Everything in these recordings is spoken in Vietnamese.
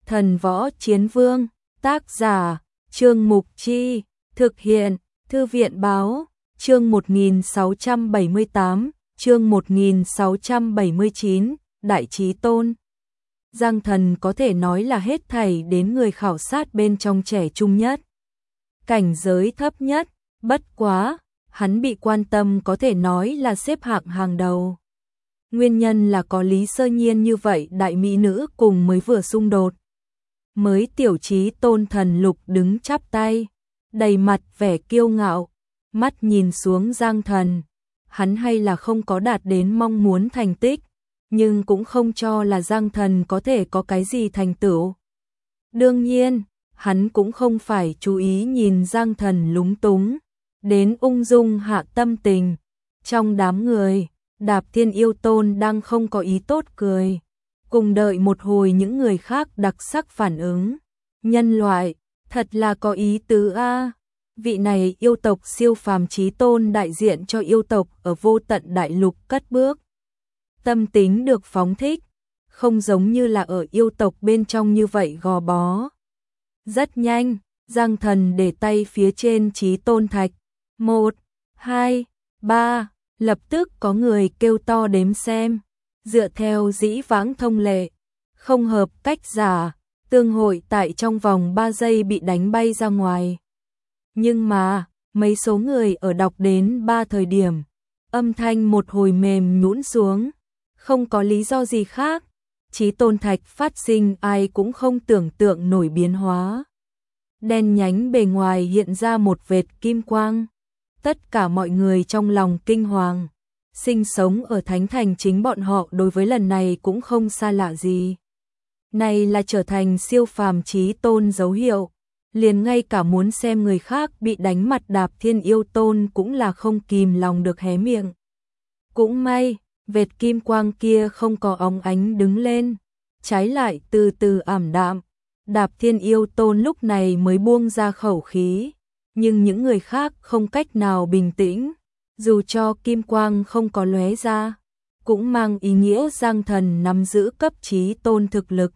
Thần Võ Chiến Vương, tác giả, Trương Mục Chi, thực hiện, Thư viện Báo, chương 1678, chương 1679, Đại Chí Tôn. Giang Thần có thể nói là hết thảy đến người khảo sát bên trong trẻ trung nhất. Cảnh giới thấp nhất, bất quá, hắn bị quan tâm có thể nói là xếp hạng hàng đầu. Nguyên nhân là có Lý Sơ Nhiên như vậy đại mỹ nữ cùng mới vừa xung đột. Mới tiểu Chí Tôn thần lục đứng chắp tay, đầy mặt vẻ kiêu ngạo, mắt nhìn xuống Giang Thần. Hắn hay là không có đạt đến mong muốn thành tích, nhưng cũng không cho là Giang Thần có thể có cái gì thành tựu. Đương nhiên, hắn cũng không phải chú ý nhìn Giang Thần lúng túng, đến ung dung hạ tâm tình. Trong đám người, Đạp Thiên Yêu Tôn đang không có ý tốt cười, cùng đợi một hồi những người khác đặc sắc phản ứng. Nhân loại, thật là có ý tứ a. Vị này yêu tộc siêu phàm Chí Tôn đại diện cho yêu tộc ở vô tận đại lục cất bước. Tâm tính được phóng thích, không giống như là ở yêu tộc bên trong như vậy gò bó. Rất nhanh, Giang Thần để tay phía trên Chí Tôn thạch. 1, 2, 3, lập tức có người kêu to đếm xem. Dựa theo dĩ vãng thông lệ, không hợp cách giả, tương hội tại trong vòng 3 giây bị đánh bay ra ngoài. Nhưng mà, mấy số người ở đọc đến 3 thời điểm, âm thanh một hồi mềm nhũn xuống, không có lý do gì khác. Chí Tôn thạch phát sinh ai cũng không tưởng tượng nổi biến hóa. Đen nhánh bề ngoài hiện ra một vệt kim quang. Tất cả mọi người trong lòng kinh hoàng. Sinh sống ở Thánh Thành chính bọn họ đối với lần này cũng không xa lạ gì. Này là trở thành siêu phàm Chí Tôn dấu hiệu. Liền ngay cả muốn xem người khác bị đánh mặt Đạp Thiên Yêu Tôn cũng là không kìm lòng được hé miệng. Cũng may, vệt kim quang kia không có óng ánh đứng lên, trái lại từ từ ảm đạm. Đạp Thiên Yêu Tôn lúc này mới buông ra khẩu khí, nhưng những người khác không cách nào bình tĩnh, dù cho kim quang không có lóe ra, cũng mang ý nghĩa Giang Thần nắm giữ cấp Chí Tôn thực lực.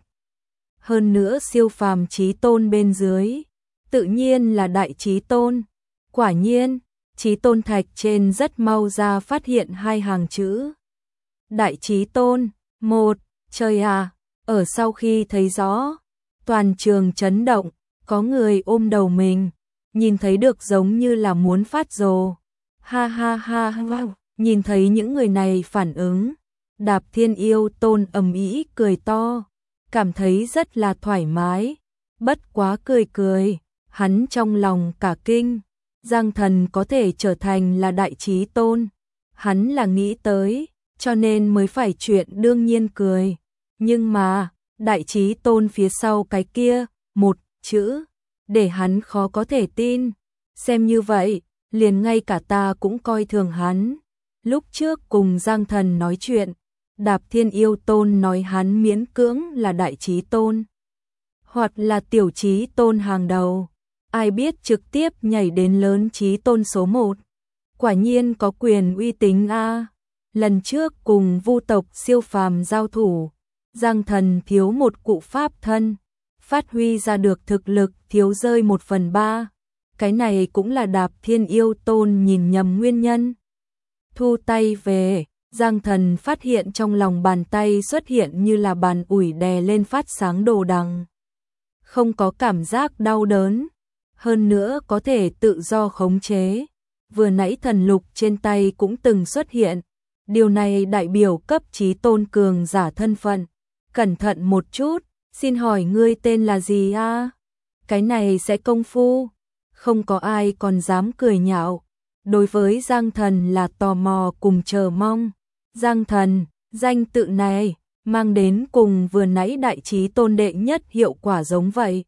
Hơn nữa siêu phàm Chí Tôn bên dưới, tự nhiên là Đại Chí Tôn. Quả nhiên, Chí Tôn thạch trên rất mau ra phát hiện 2 hàng chữ. Đại Chí Tôn, 1, trời à, ở sau khi thấy rõ, toàn trường chấn động, có người ôm đầu mình, nhìn thấy được giống như là muốn phát rồ. Ha ha ha ha, nhìn thấy những người này phản ứng, Đạp Thiên Yêu Tôn ầm ĩ cười to, cảm thấy rất là thoải mái, bất quá cười cười, hắn trong lòng cả kinh, Giang Thần có thể trở thành là Đại Chí Tôn, hắn là nghĩ tới, cho nên mới phải chuyện đương nhiên cười, nhưng mà, Đại Chí Tôn phía sau cái kia, một chữ, để hắn khó có thể tin, xem như vậy, liền ngay cả ta cũng coi thường hắn. Lúc trước cùng Giang Thần nói chuyện, Đạp Thiên Yêu Tôn nói hắn miễn cưỡng là Đại Chí Tôn, hoặc là tiểu Chí Tôn hàng đầu, ai biết trực tiếp nhảy đến lớn Chí Tôn số 1. Quả nhiên có quyền uy tín a. Lần trước cùng Vu tộc siêu phàm giao thủ, Giang Thần thiếu một cụ pháp thân, phát huy ra được thực lực thiếu rơi 1/3. Cái này cũng là Đạp Thiên Yêu Tôn nhìn nhầm nguyên nhân. Thu tay về, Giang Thần phát hiện trong lòng bàn tay xuất hiện như là bàn ủi đè lên phát sáng đồ đằng. Không có cảm giác đau đớn, hơn nữa có thể tự do khống chế. Vừa nãy thần lục trên tay cũng từng xuất hiện, điều này đại biểu cấp Chí Tôn cường giả thân phận. Cẩn thận một chút, xin hỏi ngươi tên là gì a? Cái này sẽ công phu. Không có ai còn dám cười nhạo. Đối với Giang Thần là tò mò cùng chờ mong. Giang Thần, danh tự này, mang đến cùng vừa nãy Đại Chí Tôn đệ nhất hiệu quả giống vậy.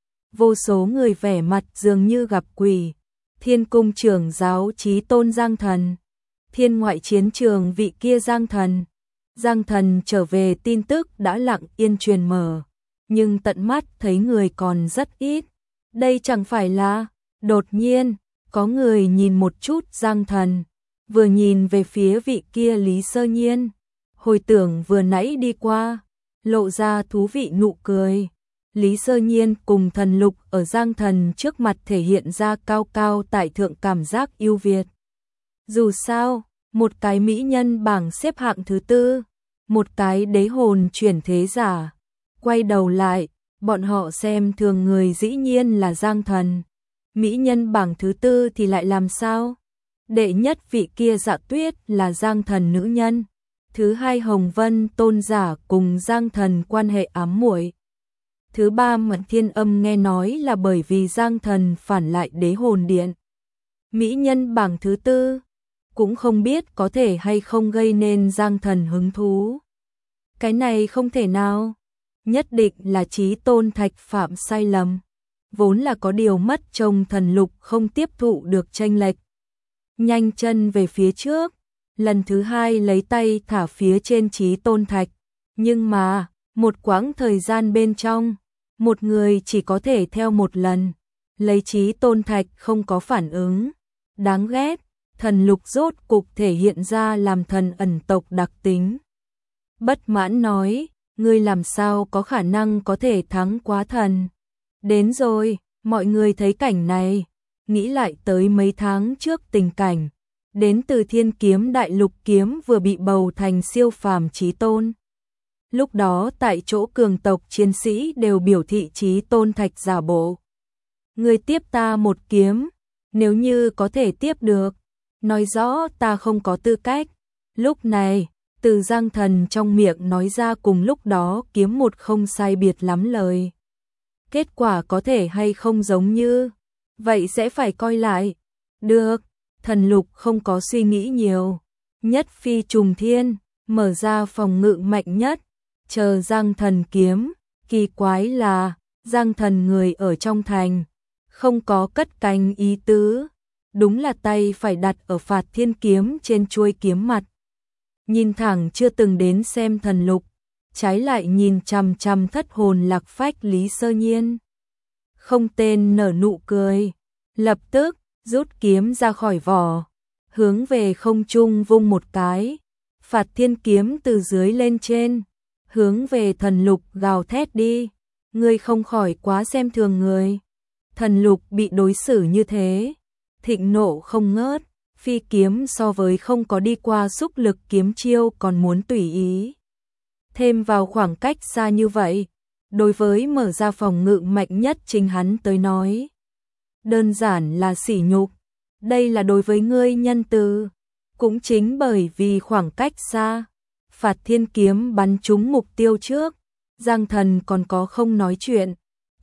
Vô số người vẻ mặt dường như gặp quỷ. Thiên cung trưởng giáo Chí Tôn Giang Thần, thiên ngoại chiến trường vị kia Giang Thần. Giang Thần trở về tin tức đã lặng yên truyền mở, nhưng tận mắt thấy người còn rất ít. Đây chẳng phải là, đột nhiên, có người nhìn một chút Giang Thần, vừa nhìn về phía vị kia Lý Sơ Nhiên, hồi tưởng vừa nãy đi qua, lộ ra thú vị nụ cười. Lý Sơ Nhiên cùng Thần Lục ở Giang Thần trước mặt thể hiện ra cao cao tại thượng cảm giác ưu việt. Dù sao, một cái mỹ nhân bảng xếp hạng thứ tư, một cái đế hồn chuyển thế giả. Quay đầu lại, bọn họ xem thường người dĩ nhiên là Giang Thần. Mỹ nhân bảng thứ tư thì lại làm sao? Đệ nhất vị kia Dạ Tuyết là Giang Thần nữ nhân. Thứ hai Hồng Vân tôn giả cùng Giang Thần quan hệ ám muội. Thứ ba Mật Thiên Âm nghe nói là bởi vì Giang Thần phản lại đế hồn điện. Mỹ nhân bảng thứ tư, cũng không biết có thể hay không gây nên Giang Thần hứng thú. Cái này không thể nào, nhất định là Chí Tôn Thạch phạm sai lầm. Vốn là có điều mất trông Thần Lục không tiếp thụ được chênh lệch. Nhanh chân về phía trước, lần thứ hai lấy tay thả phía trên Chí Tôn Thạch. Nhưng mà, một quãng thời gian bên trong, một người chỉ có thể theo một lần. Lấy Chí Tôn Thạch không có phản ứng. Đáng ghét, Thần Lục rốt cục thể hiện ra làm thần ẩn tộc đặc tính. Bất mãn nói, ngươi làm sao có khả năng có thể thắng quá thần. Đến rồi, mọi người thấy cảnh này, nghĩ lại tới mấy tháng trước tình cảnh. Đến từ Thiên Kiếm Đại Lục kiếm vừa bị bầu thành siêu phàm Chí Tôn. Lúc đó tại chỗ cường tộc chiến sĩ đều biểu thị Chí Tôn Thạch giả bộ. Ngươi tiếp ta một kiếm, nếu như có thể tiếp được, nói rõ ta không có tư cách. Lúc này, từ Giang Thần trong miệng nói ra cùng lúc đó kiếm một không sai biệt lắm lời. Kết quả có thể hay không giống như, vậy sẽ phải coi lại. Được, Thần Lục không có suy nghĩ nhiều. Nhất phi trùng thiên, mở ra phòng ngự mạnh nhất, chờ Giang Thần kiếm. Kỳ quái là, Giang Thần người ở trong thành, không có cất cánh ý tứ. Đúng là tay phải đặt ở Phạt Thiên kiếm trên chuôi kiếm mặt. Nhìn thẳng chưa từng đến xem Thần Lục, trái lại nhìn chằm chằm thất hồn lạc phách Lý Sơ Nhiên. Không tên nở nụ cười, lập tức rút kiếm ra khỏi vỏ, hướng về không trung vung một cái. Phạt Thiên kiếm từ dưới lên trên, hướng về Thần Lục gào thét đi. Ngươi không khỏi quá xem thường người. Thần Lục bị đối xử như thế, thịnh nộ không ngớt. Phi kiếm so với không có đi qua xúc lực kiếm chiêu còn muốn tùy ý. Thêm vào khoảng cách xa như vậy, đối với mở ra phòng ngự mạnh nhất chính hắn tới nói. Đơn giản là sỉ nhục, đây là đối với ngươi nhân từ. Cũng chính bởi vì khoảng cách xa, Phạt Thiên kiếm bắn trúng mục tiêu trước, Giang Thần còn có không nói chuyện.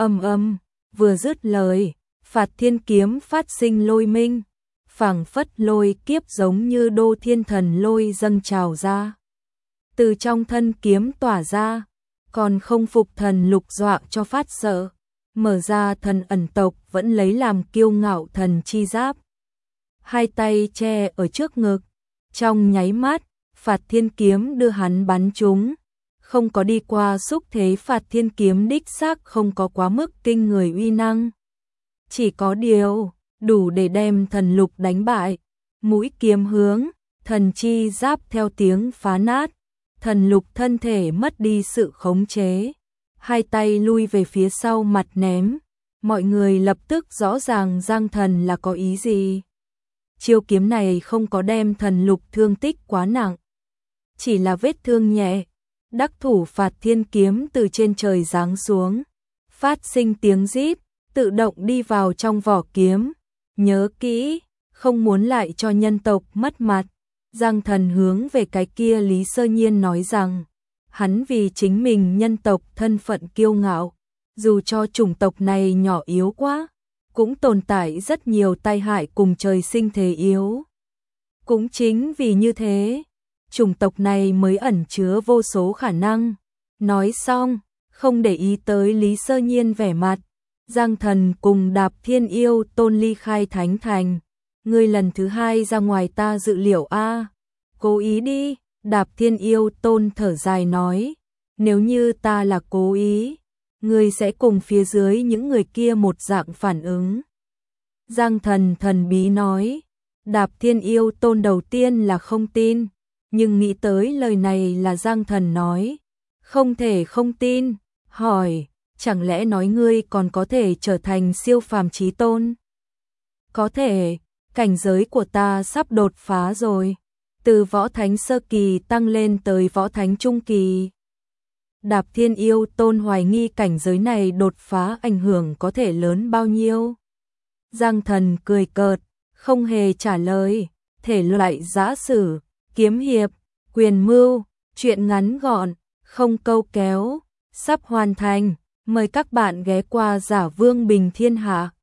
Vừa dứt lời, Phạt Thiên kiếm phát sinh lôi minh. Phảng phất lôi kiếp giống như đô thiên thần lôi dâng trào ra. Từ trong thân kiếm tỏa ra, còn không phục Thần Lục dọa cho phát sợ. Mở ra thần ẩn tộc vẫn lấy làm kiêu ngạo thần chi giáp. Hai tay che ở trước ngực, trong nháy mắt, Phạt Thiên kiếm đưa hắn bắn trúng. Không có đi qua xúc thế Phạt Thiên kiếm đích xác không có quá mức kinh người uy năng. Chỉ có điều đủ để đem Thần Lục đánh bại. Mũi kiếm hướng, thần chi giáp theo tiếng phá nát. Thần Lục thân thể mất đi sự khống chế. Hai tay lui về phía sau mặt ném. Mọi người lập tức rõ ràng Giang Thần là có ý gì. Chiêu kiếm này không có đem Thần Lục thương tích quá nặng. Chỉ là vết thương nhẹ. Đắc thủ Phạt Thiên kiếm từ trên trời giáng xuống. Phát sinh tiếng rít, tự động đi vào trong vỏ kiếm. Nhớ kỹ, không muốn lại cho nhân tộc mất mặt. Giang Thần hướng về cái kia Lý Sơ Nhiên nói rằng, hắn vì chính mình nhân tộc thân phận kiêu ngạo, dù cho chủng tộc này nhỏ yếu quá, cũng tồn tại rất nhiều tai hại cùng trời sinh thế yếu. Cũng chính vì như thế, chủng tộc này mới ẩn chứa vô số khả năng. Nói xong, không để ý tới Lý Sơ Nhiên vẻ mặt. Giang Thần cùng Đạp Thiên Yêu Tôn ly khai Thánh Thành. Ngươi lần thứ hai ra ngoài ta dự liệu a. Cố ý đi, Đạp Thiên Yêu Tôn thở dài nói. Nếu như ta là cố ý, ngươi sẽ cùng phía dưới những người kia một dạng phản ứng. Giang Thần thần bí nói. Đạp Thiên Yêu Tôn đầu tiên là không tin, nhưng nghĩ tới lời này là Giang Thần nói. Không thể không tin, hỏi. chẳng lẽ nói ngươi còn có thể trở thành siêu phàm chí tôn? Có thể, cảnh giới của ta sắp đột phá rồi, từ võ thánh sơ kỳ tăng lên tới võ thánh trung kỳ. Đạp Thiên Yêu Tôn hoài nghi cảnh giới này đột phá ảnh hưởng có thể lớn bao nhiêu. Giang Thần cười cợt, không hề trả lời, thể loại giã sử, kiếm hiệp, quyền mưu, truyện ngắn gọn, không câu kéo, sắp hoàn thành, mời các bạn ghé qua Giả Vương Bình Thiên Hạ.